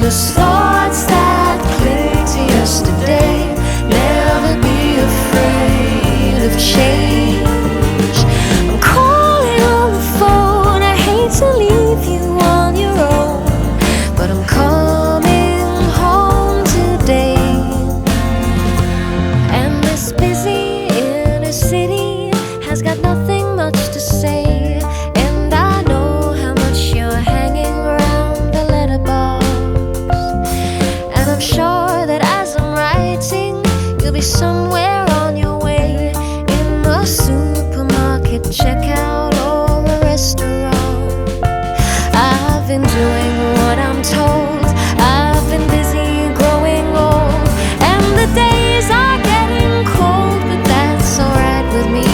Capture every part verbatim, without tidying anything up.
restless thoughts that cling to yesterday. Never be afraid of change. I'm calling on the phone, I hate to leave you on your own, but I'm coming home today. And this busy inner city has got nothing much to say, and I know how much you're hanging around the letterbox. And I'm sure that as I'm writing, you'll be somewhere on your way, in a supermarket checkout or a restaurant. I've been doing what I'm told, I've been busy growing old, and the days are getting cold, but that's alright with me.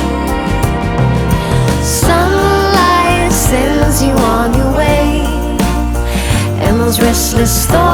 Sunlight sends you on your way, and those restless thoughts